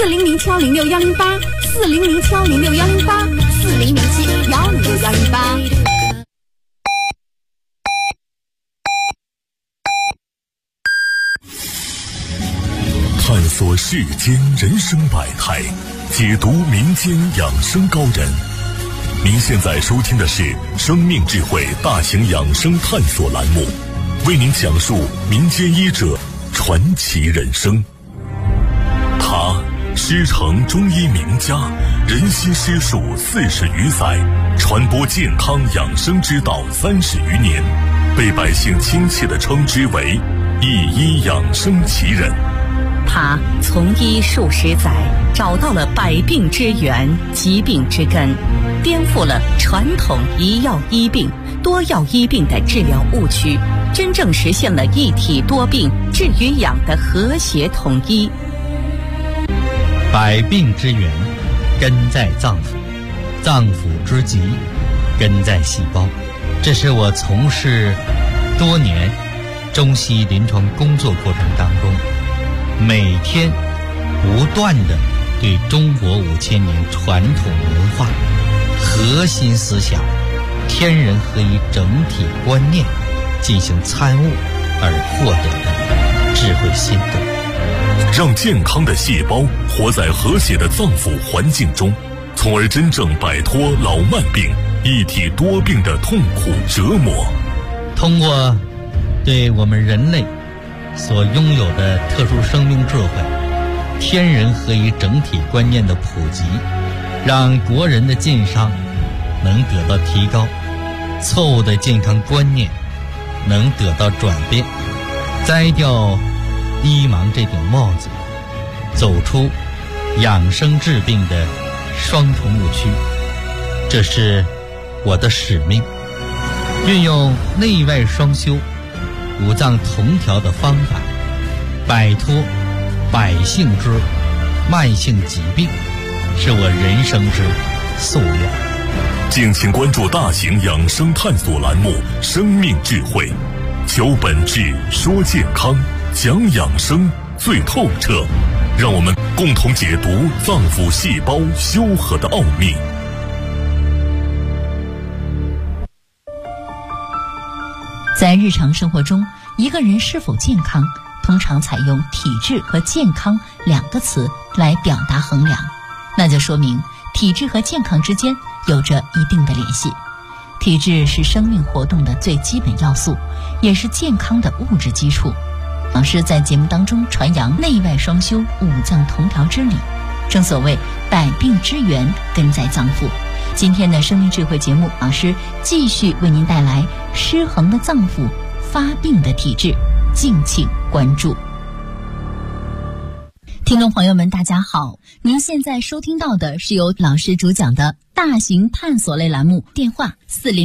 ，400-06-108，400-06-108，400-7-106-108。 探索世间人生百态，解读民间养生高人。您现在收听的是生命智慧大型养生探索栏目，为您讲述民间医者传奇人生。他师承中医名家，人心师术40余载，传播健康养生之道30余年，被百姓亲切地称之为一医养生奇人。 他从医数十载，找到了百病之源、疾病之根，颠覆了传统一药医病、多药医病的治疗误区，真正实现了一体多病治与养的和谐统一。 百病之源根在脏腑，脏腑之疾根在细胞。这是我从事多年中西临床工作过程当中，每天不断地对中国5000年传统文化核心思想天人合一整体观念进行参悟而获得的智慧心得， 让健康的细胞活在和谐的脏腑环境中，从而真正摆脱老慢病、一体多病的痛苦折磨。 通过对我们人类所拥有的特殊生命智慧、天人合一整体观念的普及，让国人的健康能得到提高，错误的健康观念能得到转变，摘掉医盲这顶帽子，走出养生治病的双重误区。这是我的使命，运用内外双修、五脏同调的方法，摆脱百姓之慢性疾病，是我人生之夙愿。 敬请关注大型养生探索栏目《生命智慧》，求本质，说健康，讲养生最透彻，让我们共同解读脏腑细胞修和的奥秘。 在日常生活中，一个人是否健康，通常采用体质和健康2个词来表达衡量，那就说明体质和健康之间有着一定的联系。体质是生命活动的最基本要素，也是健康的物质基础。老师在节目当中传扬内外双修、五脏同调之理，正所谓百病之源根在脏腑。今天的生命智慧节目，老师继续为您带来失衡的脏腑、发病的体质，敬请关注。听众朋友们大家好，您现在收听到的是由老师主讲的大型探索类栏目，电话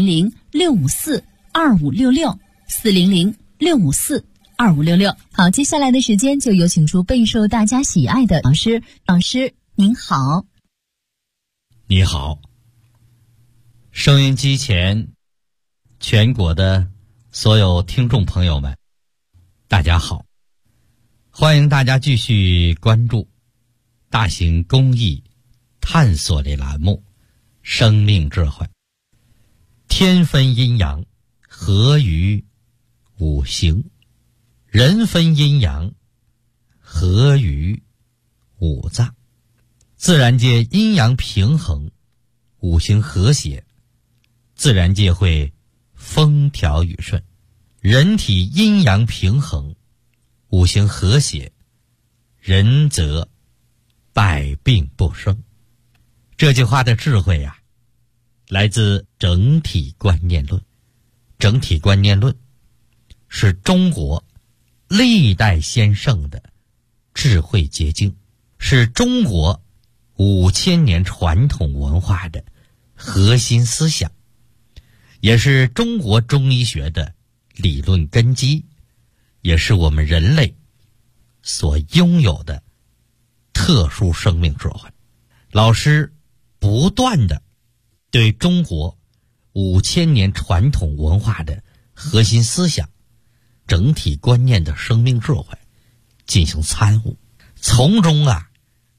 400-654-2566 400-654-2566。好，接下来的时间就有请出备受大家喜爱的老师。老师您好。 你好，收音机前全国的所有听众朋友们大家好，欢迎大家继续关注大型公益探索类栏目生命智慧。天分阴阳，合于五行；人分阴阳，合于五脏。自然界阴阳平衡，五行和谐，自然界会风调雨顺。人体阴阳平衡，五行和谐，人则百病不生。这句话的智慧啊，来自整体观念论。整体观念论是中国历代先圣的智慧结晶，是中国5000年传统文化的核心思想，也是中国中医学的理论根基，也是我们人类所拥有的特殊生命智慧。老师不断的对中国5000年传统文化的核心思想、整体观念的生命智慧进行参悟，从中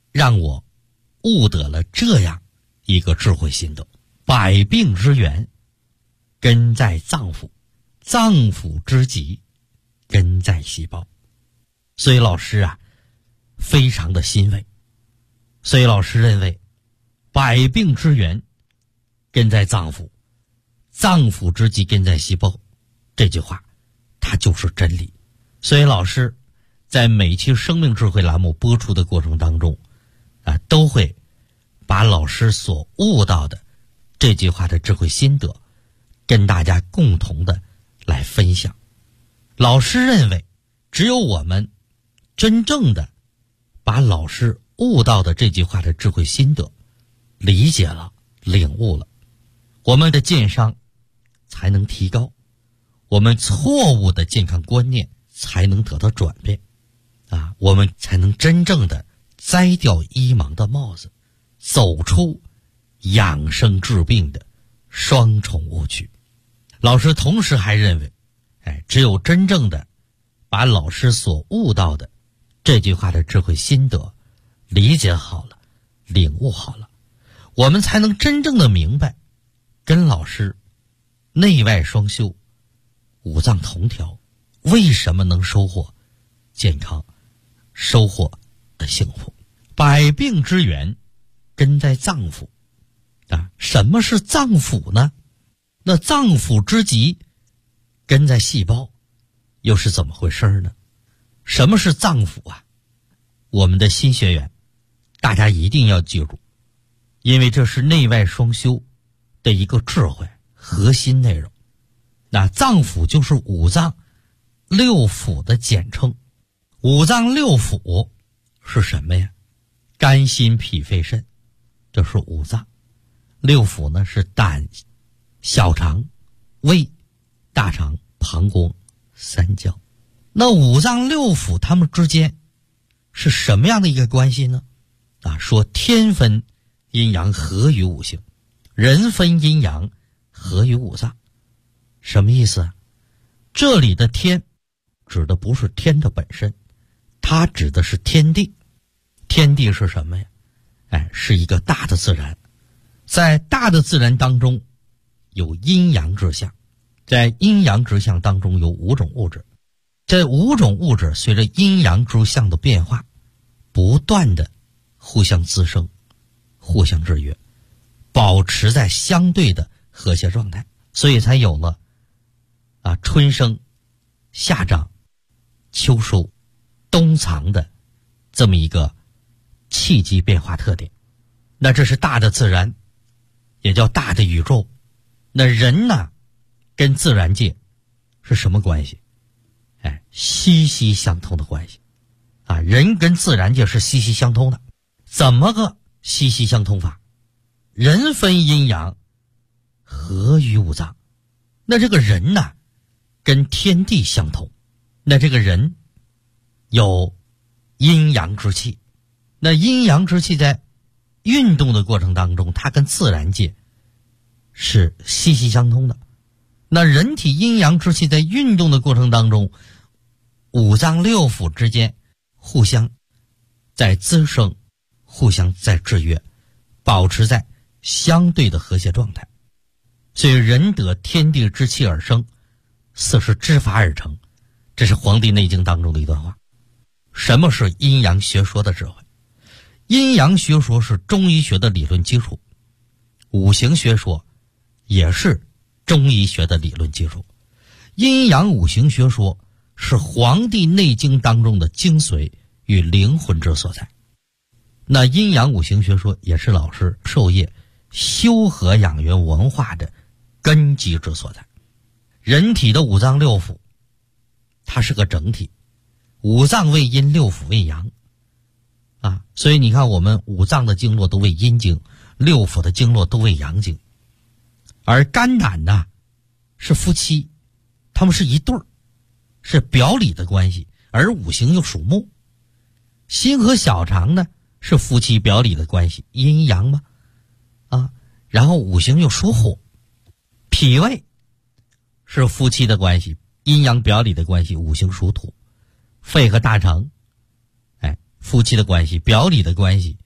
让我悟得了这样一个智慧心得：百病之源根在脏腑，脏腑之疾根在细胞。所以老师啊非常的欣慰，所以老师认为百病之源根在脏腑，脏腑之疾根在细胞，这句话它就是真理。所以老师在每期生命智慧栏目播出的过程当中都会把老师所悟到的这句话的智慧心得跟大家共同的来分享。老师认为只有我们真正的把老师悟到的这句话的智慧心得理解了、领悟了，我们的健康才能提高，我们错误的健康观念才能得到转变我们才能真正的摘掉医盲的帽子，走出养生治病的双重误区。老师同时还认为只有真正的把老师所悟到的这句话的智慧心得理解好了、领悟好了，我们才能真正的明白跟老师内外双修、五脏同调为什么能收获健康、收获的幸福。百病之源根在脏腑什么是脏腑呢？那脏腑之疾根在细胞，又是怎么回事呢？什么是脏腑我们的新学员大家一定要记住，因为这是内外双修的一个智慧核心内容。那脏腑就是五脏六腑的简称。五脏六腑是什么呀？肝心脾肺肾，这是五脏。六腑呢是胆、小肠、胃、大肠、膀胱、三焦。那五脏六腑它们之间是什么样的一个关系呢？说天分阴阳合于五行，人分阴阳合于五脏。什么意思这里的天指的不是天的本身，它指的是天地。天地是什么呀？是一个大的自然。在大的自然当中有阴阳之象，在阴阳之象当中有五种物质。这五种物质随着阴阳之象的变化不断的互相滋生、互相制约，保持在相对的和谐状态，所以才有了春生、夏长、秋收、冬藏的这么一个气机变化特点。那这是大的自然，也叫大的宇宙。那人呢跟自然界是什么关系？息息相通的关系人跟自然界是息息相通的。怎么个息息相通法？人分阴阳合于五脏。那这个人呢跟天地相同，那这个人有阴阳之气。那阴阳之气在运动的过程当中，它跟自然界是息息相通的。那人体阴阳之气在运动的过程当中，五脏六腑之间互相在滋生，互相在制约，保持在相对的和谐状态。所以人得天地之气而生，四时之法而成，这是《黄帝内经》当中的一段话。什么是阴阳学说的智慧？阴阳学说是中医学的理论基础，五行学说也是中医学的理论基础。阴阳五行学说是《黄帝内经》当中的精髓与灵魂之所在。那阴阳五行学说也是老师授业修和养元文化的根基之所在。人体的五脏六腑它是个整体，五脏为阴，六腑为阳所以你看我们五脏的经络都为阴经，六腑的经络都为阳经。而肝胆呢是夫妻，他们是一对儿，是表里的关系，而五行又属木。心和小肠呢是夫妻表里的关系，阴阳嘛然后五行又属火。脾胃是夫妻的关系，阴阳表里的关系，五行属土。肺和大肠夫妻的关系，表里的关系，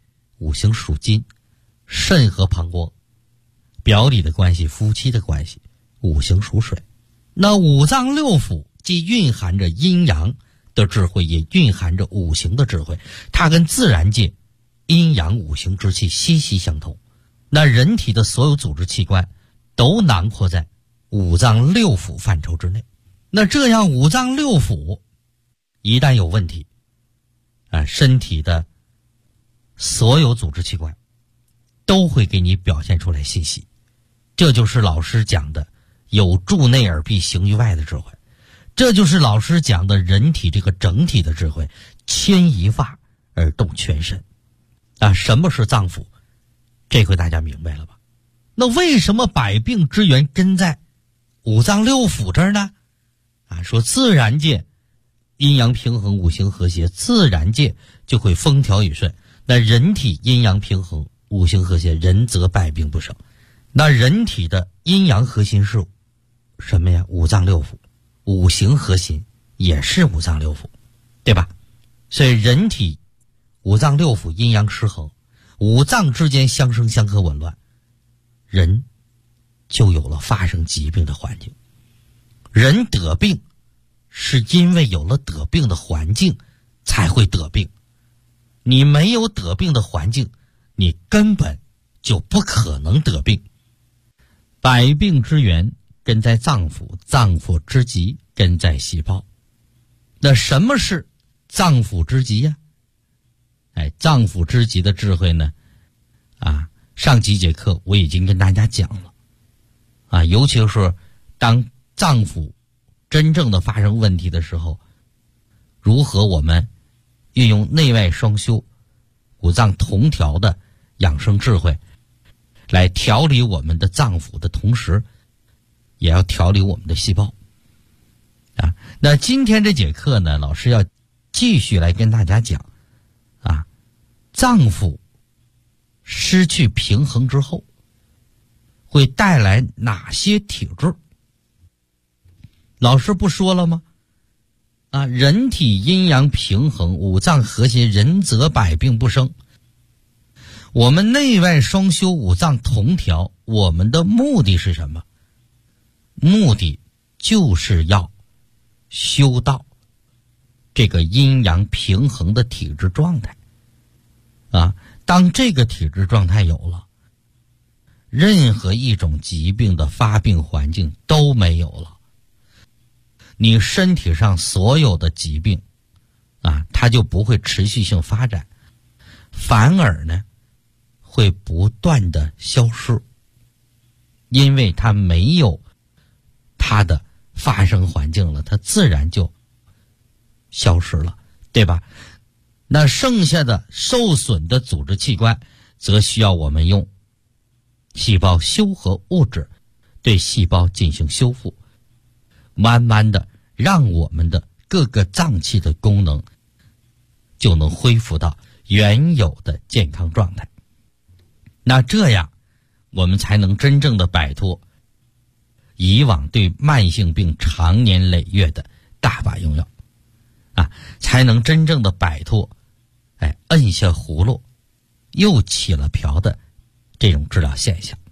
五行属金，肾和膀胱，表里的关系，夫妻的关系，五行属水。那五脏六腑既蕴含着阴阳的智慧，也蕴含着五行的智慧，它跟自然界阴阳五行之气息息相通。那人体的所有组织器官都囊括在五脏六腑范畴之内。那这样五脏六腑一旦有问题，身体的所有组织器官都会给你表现出来信息。这就是老师讲的有助内而必行于外的智慧，这就是老师讲的人体这个整体的智慧，牵一发而动全身。什么是脏腑？这回大家明白了吧？那为什么百病之源根在五脏六腑这儿呢？说自然界阴阳平衡，五行和谐，自然界就会风调雨顺。那人体阴阳平衡，五行和谐，人则百病不生。那人体的阴阳核心是什么呀？五脏六腑。五行核心也是五脏六腑，对吧？所以人体五脏六腑阴阳失衡，五脏之间相生相克紊乱，人就有了发生疾病的环境。人得病是因为有了得病的环境才会得病，你没有得病的环境，你根本就不可能得病。百病之源根在脏腑，脏腑之极根在细胞。那什么是脏腑之极呀？脏腑之极的智慧呢？上几节课我已经跟大家讲了。尤其是当脏腑真正的发生问题的时候，如何我们运用内外双修、五脏同调的养生智慧来调理我们的脏腑的同时，也要调理我们的细胞。那今天这节课呢，老师要继续来跟大家讲脏腑失去平衡之后会带来哪些体质。老师不说了吗？人体阴阳平衡，五脏和谐，人则百病不生。我们内外双修，五脏同调，我们的目的是什么？目的就是要修到这个阴阳平衡的体质状态。当这个体质状态有了，任何一种疾病的发病环境都没有了。你身体上所有的疾病它就不会持续性发展，反而呢会不断的消失，因为它没有它的发生环境了，它自然就消失了，对吧？那剩下的受损的组织器官则需要我们用细胞修合物质对细胞进行修复，慢慢的让我们的各个脏器的功能就能恢复到原有的健康状态。那这样我们才能真正的摆脱以往对慢性病长年累月的大把用药才能真正的摆脱摁下葫芦又起了瓢的这种治疗现象。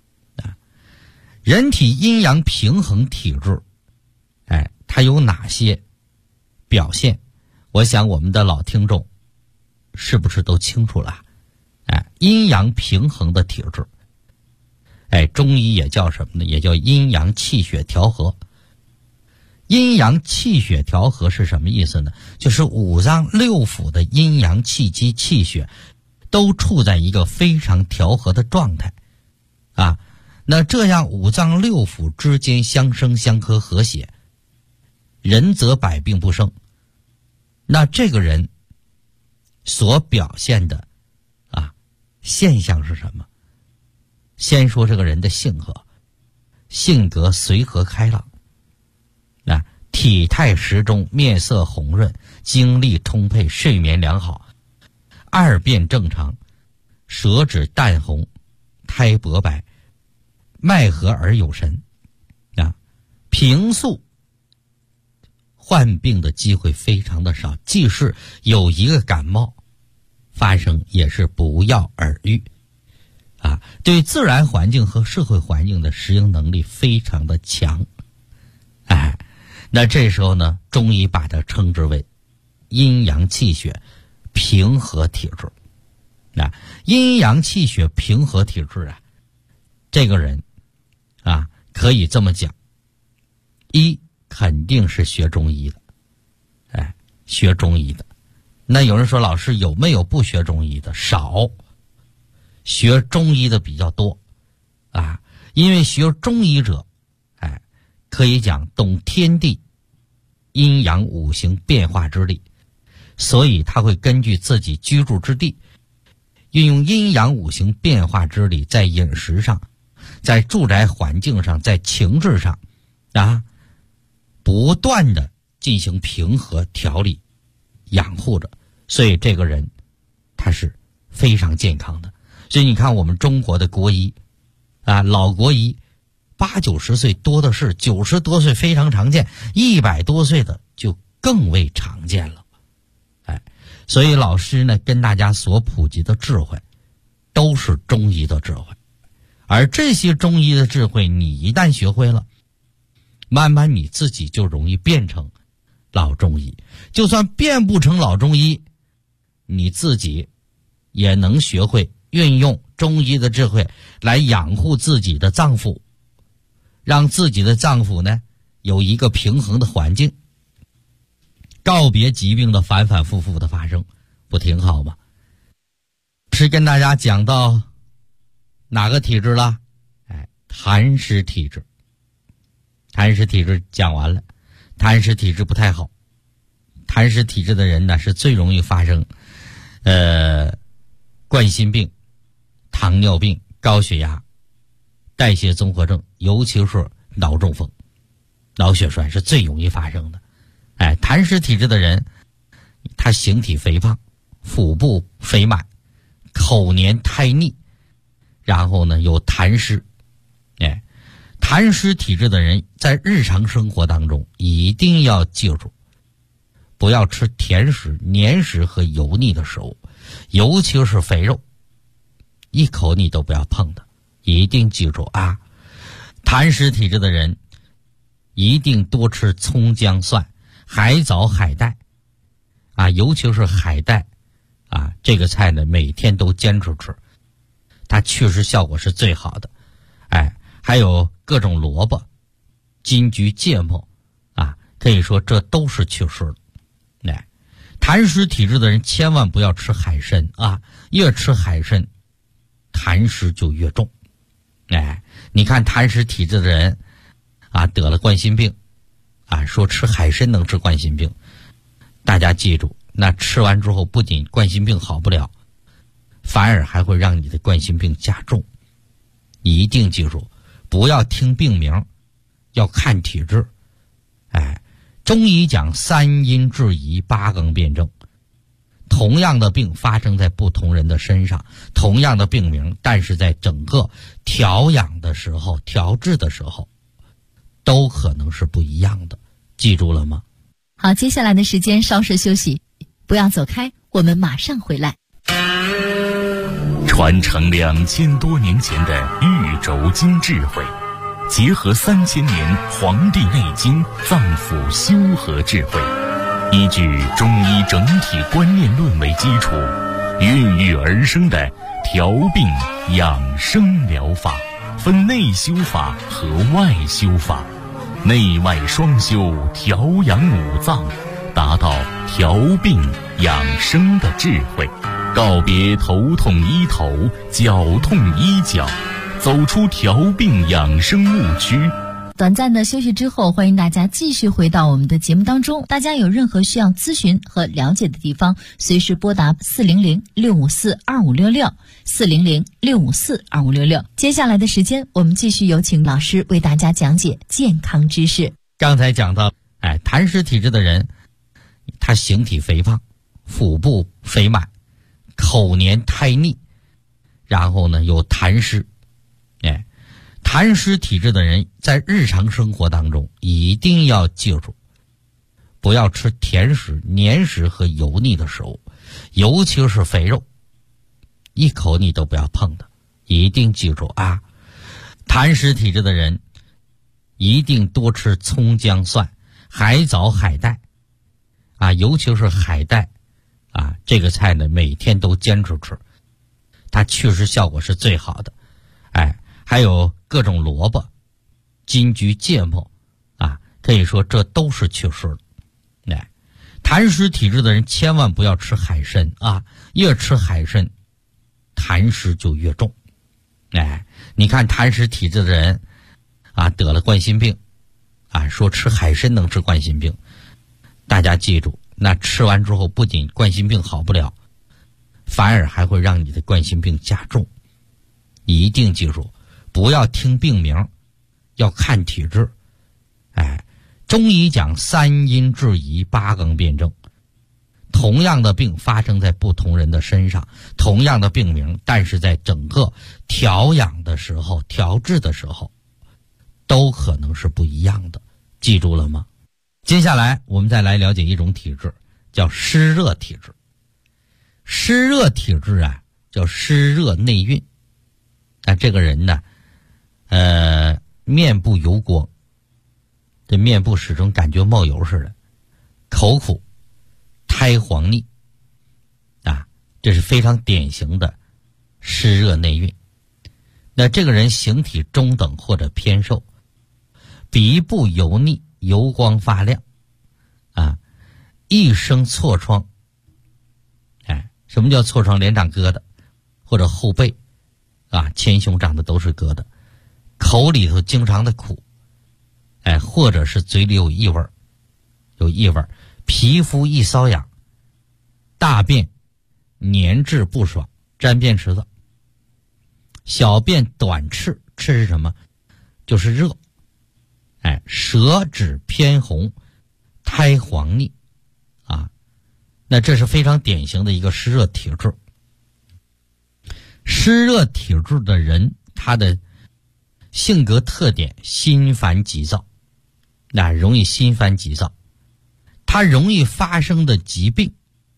人体阴阳平衡体质它有哪些表现？我想我们的老听众是不是都清楚了？阴阳平衡的体质中医也叫什么呢？也叫阴阳气血调和。阴阳气血调和是什么意思呢？就是五脏六腑的阴阳气机气血都处在一个非常调和的状态那这样五脏六腑之间相生相克和谐，人则百病不生。那这个人所表现的现象是什么？先说这个人的性格随和开朗，体态适中，面色红润，精力充沛，睡眠良好，二便正常，舌质淡红，苔薄白，脉和而有神平素患病的机会非常的少，即使有一个感冒发生也是不药而愈啊，对自然环境和社会环境的适应能力非常的强。那这时候呢，中医把它称之为阴阳气血平和体质。阴阳气血平和体质啊，这个人啊，可以这么讲，一肯定是学中医的，学中医的。那有人说，老师有没有不学中医的？少，学中医的比较多啊，因为学中医者，可以讲懂天地阴阳五行变化之力，所以他会根据自己居住之地，运用阴阳五行变化之力，在饮食上，在住宅环境上，在情志上啊，不断的进行平和调理养护着，所以这个人他是非常健康的。所以你看我们中国的国医啊，老国医80、90岁多的是，90多岁非常常见，100多岁的就更为常见了。所以老师呢跟大家所普及的智慧都是中医的智慧，而这些中医的智慧你一旦学会了，慢慢你自己就容易变成老中医。就算变不成老中医，你自己也能学会运用中医的智慧来养护自己的脏腑，让自己的脏腑呢有一个平衡的环境，告别疾病的反反复复的发生，不挺好吗？是跟大家讲到哪个体质了？痰湿体质。痰湿体质讲完了，痰湿体质不太好。痰湿体质的人呢，是最容易发生冠心病、糖尿病、高血压、代谢综合症，尤其是脑中风、脑血栓是最容易发生的。痰湿体质的人，他形体肥胖，腹部肥满，口黏苔腻，然后呢有痰湿。痰湿体质的人在日常生活当中一定要记住，不要吃甜食、黏食和油腻的食物，尤其是肥肉，一口你都不要碰的，一定记住啊！痰湿体质的人一定多吃葱姜蒜、海藻、海带啊，尤其是海带啊，这个菜呢每天都坚持吃，它确实效果是最好的。还有各种萝卜、金桔、芥末啊，可以说这都是祛湿的。痰湿体质的人千万不要吃海参啊，越吃海参痰湿就越重。你看痰湿体质的人啊，得了冠心病啊，说吃海参能治冠心病，大家记住，那吃完之后不仅冠心病好不了，反而还会让你的冠心病加重。一定记住，不要听病名，要看体质。中医讲3阴治宜，8纲辩证。同样的病发生在不同人的身上，同样的病名，但是在整个调养的时候、调治的时候，都可能是不一样的。记住了吗？ 好，接下来的时间稍事休息，不要走开，我们马上回来。 传承2000多年前的玉轴经智慧，结合3000年《黄帝内经》脏腑修和智慧，依据中医整体观念论为基础，孕育而生的调病养生疗法，分内修法和外修法，内外双修，调养五脏，达到调病养生的智慧。告别头痛医头，脚痛医脚，走出调病养生误区。 短暂的休息之后，欢迎大家继续回到我们的节目当中。大家有任何需要咨询和了解的地方，随时拨打400-654-2566 400-654-2566。接下来的时间，我们继续有请老师为大家讲解健康知识。 刚才讲到，痰湿体质的人，他形体肥胖，腹部肥满，口黏苔腻，然后呢有痰湿。痰湿体质的人在日常生活当中一定要记住，不要吃甜食、黏食和油腻的食物，尤其是肥肉， 一口你都不要碰的。一定记住啊，痰湿体质的人一定多吃葱姜蒜、海藻、海带啊，尤其是海带啊，这个菜呢每天都坚持吃，它祛湿效果是最好的。还有各种萝卜、金桔、芥末啊，可以说这都是祛湿的。痰湿体质的人千万不要吃海参啊，越吃海参痰湿就越重。你看痰湿体质的人啊，得了冠心病啊，说吃海参能治冠心病，大家记住，那吃完之后不仅冠心病好不了，反而还会让你的冠心病加重。一定记住，不要听病名，要看体质。中医讲三阴治宜，八纲辩证。同样的病发生在不同人的身上，同样的病名，但是在整个调养的时候、调治的时候，都可能是不一样的。记住了吗？接下来我们再来了解一种体质，叫湿热体质。湿热体质啊，叫湿热内蕴。这个人呢，面部油光，这面部始终感觉冒油似的，口苦，苔黄腻啊，这是非常典型的湿热内蕴。那这个人形体中等或者偏瘦，鼻部油腻，油光发亮啊，一生痤疮。什么叫痤疮？脸长疙瘩，或者后背啊，前胸长的都是疙瘩，口里头经常的苦，或者是嘴里有异味，皮肤易瘙痒，大便粘滞不爽，沾便池子，小便短赤，赤是什么？就是热，舌质偏红，苔黄腻啊，那这是非常典型的一个湿热体质。湿热体质的人，他的性格特点心烦急躁，容易心烦急躁。他容易发生的疾病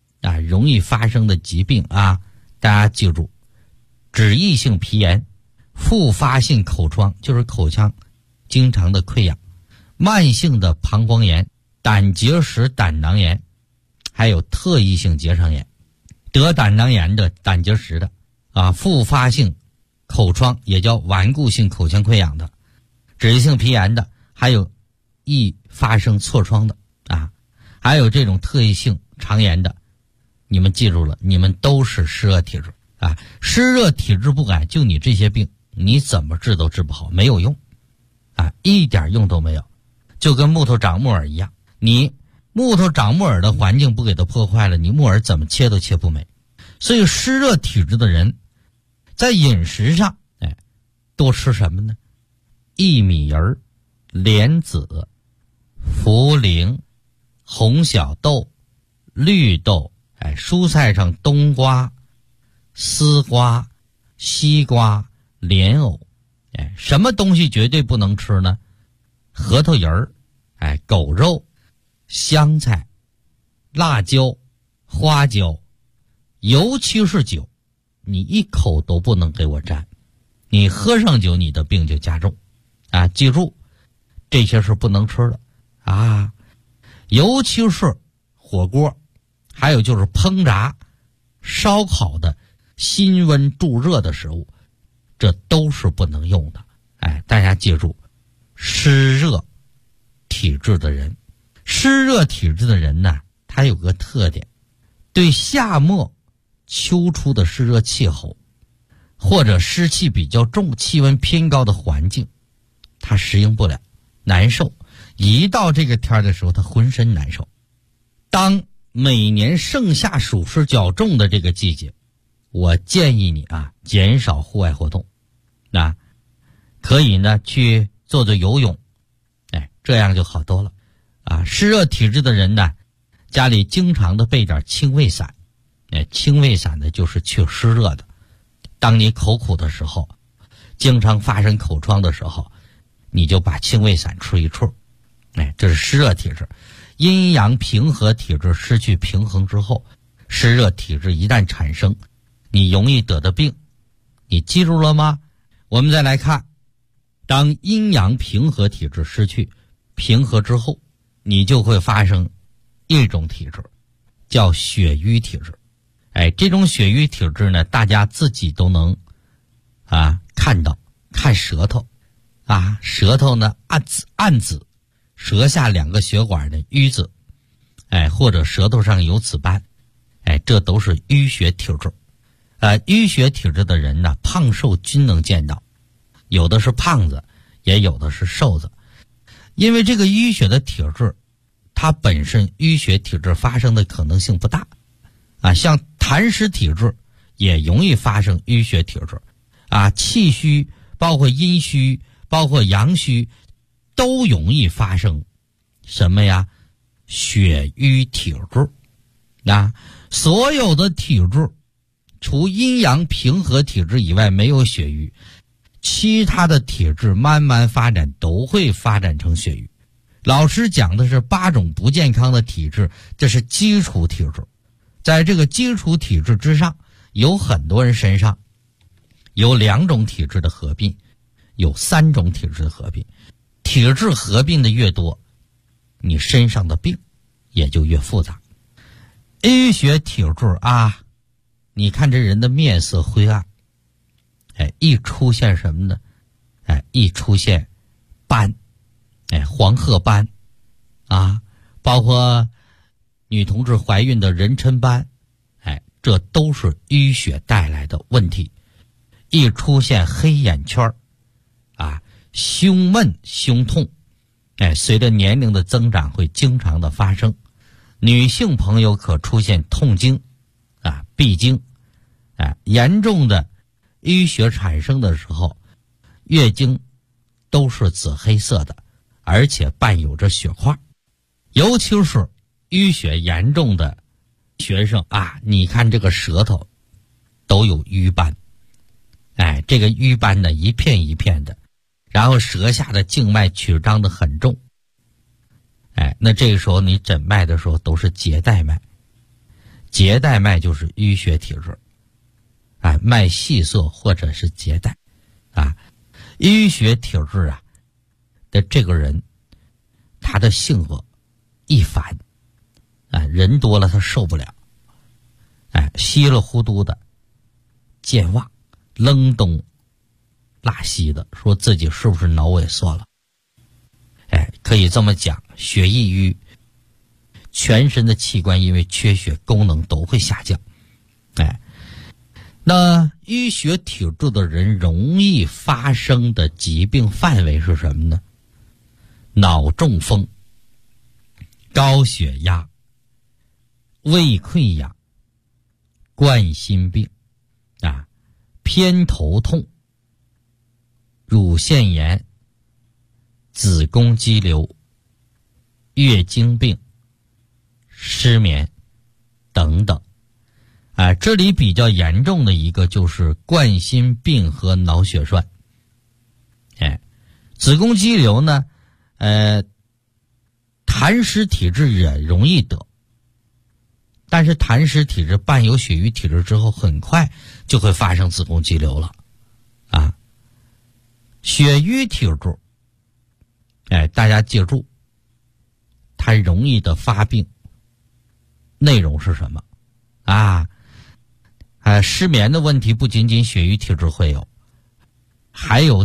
啊，大家记住，脂溢性皮炎、复发性口疮，就是口腔经常的溃疡，慢性的膀胱炎、胆结石、胆囊炎，还有特异性结肠炎。得胆囊炎的、胆结石的啊，复发性口疮也叫顽固性口腔溃疡的，脂溢性皮炎的，还有易发生痤疮的啊，还有这种特异性肠炎的，你们记住了，你们都是湿热体质啊。湿热体质不改，就你这些病，你怎么治都治不好，没有用啊，一点用都没有。就跟木头长木耳一样，你木头长木耳的环境不给它破坏了，你木耳怎么切都切不美。所以湿热体质的人在饮食上多吃什么呢？薏米仁、莲子、茯苓、红小豆、绿豆，蔬菜上冬瓜、丝瓜、西瓜、莲藕，什么东西绝对不能吃呢？核桃仁儿，狗肉、香菜、辣椒、花椒，尤其是酒，你一口都不能给我沾，你喝上酒，你的病就加重啊！记住，这些是不能吃的啊，尤其是火锅，还有就是烹炸、烧烤的辛温助热的食物，这都是不能用的。大家记住，湿热体质的人，呢，他有个特点，对夏末秋初的湿热气候，或者湿气比较重、气温偏高的环境，他适应不了，难受。一到这个天的时候，他浑身难受。当每年盛夏暑湿较重的这个季节，我建议你啊，减少户外活动，可以呢去做做游泳，这样就好多了啊。湿热体质的人呢，家里经常的备点清胃散，清胃散呢就是去湿热的。当你口苦的时候，经常发生口疮的时候，你就把清胃散吃一处，这是湿热体质。阴阳平和体质失去平衡之后，湿热体质一旦产生， 你容易得的病。你记住了吗？我们再来看，当阴阳平和体质失去平和之后，你就会发生一种体质，叫血瘀体质。这种血瘀体质呢，大家自己都能看到，看舌头舌头呢暗紫，舌下2个血管的瘀紫，或者舌头上有紫斑，这都是淤血体质。淤血体质的人呢，胖瘦均能见到，有的是胖子，也有的是瘦子。因为这个淤血的体质，它本身淤血体质发生的可能性不大像痰湿体质也容易发生淤血体质气虚，包括阴虚，包括阳虚，都容易发生什么呀？血瘀体质所有的体质除阴阳平和体质以外没有血瘀，其他的体质慢慢发展都会发展成血瘀。老师讲的是8种不健康的体质，这是基础体质。在这个基础体质之上，有很多人身上有2种体质的合并，有3种体质的合并。体质合并的越多，你身上的病也就越复杂。淤血体质你看这人的面色灰暗，一出现什么呢？一出现斑，黄褐斑包括女同志怀孕的妊娠斑，这都是淤血带来的问题。一出现黑眼圈胸闷胸痛，随着年龄的增长会经常的发生。女性朋友可出现痛经闭经，严重的淤血产生的时候，月经都是紫黑色的，而且伴有着血块。尤其是淤血严重的学生你看这个舌头都有瘀斑，这个瘀斑呢一片一片的，然后舌下的静脉曲张的很重，那这个时候你诊脉的时候都是结带脉，结带脉就是淤血体质，脉细涩或者是结带淤血体质的这个人，他的性格易烦人多了他受不了，稀里糊涂的健忘，愣东拉西的，说自己是不是脑萎缩了？可以这么讲，血易瘀，全身的器官因为缺血功能都会下降。那淤血体质的人容易发生的疾病范围是什么呢？脑中风、高血压、胃溃疡、冠心病偏头痛、乳腺炎、子宫肌瘤、月经病、失眠等等。这里比较严重的一个就是冠心病和脑血栓。子宫肌瘤呢，痰湿体质也容易得，但是痰湿体质伴有血瘀体质之后，很快就会发生子宫肌瘤了血瘀体质大家记住，它容易的发病内容是什么失眠的问题不仅仅血瘀体质会有，还有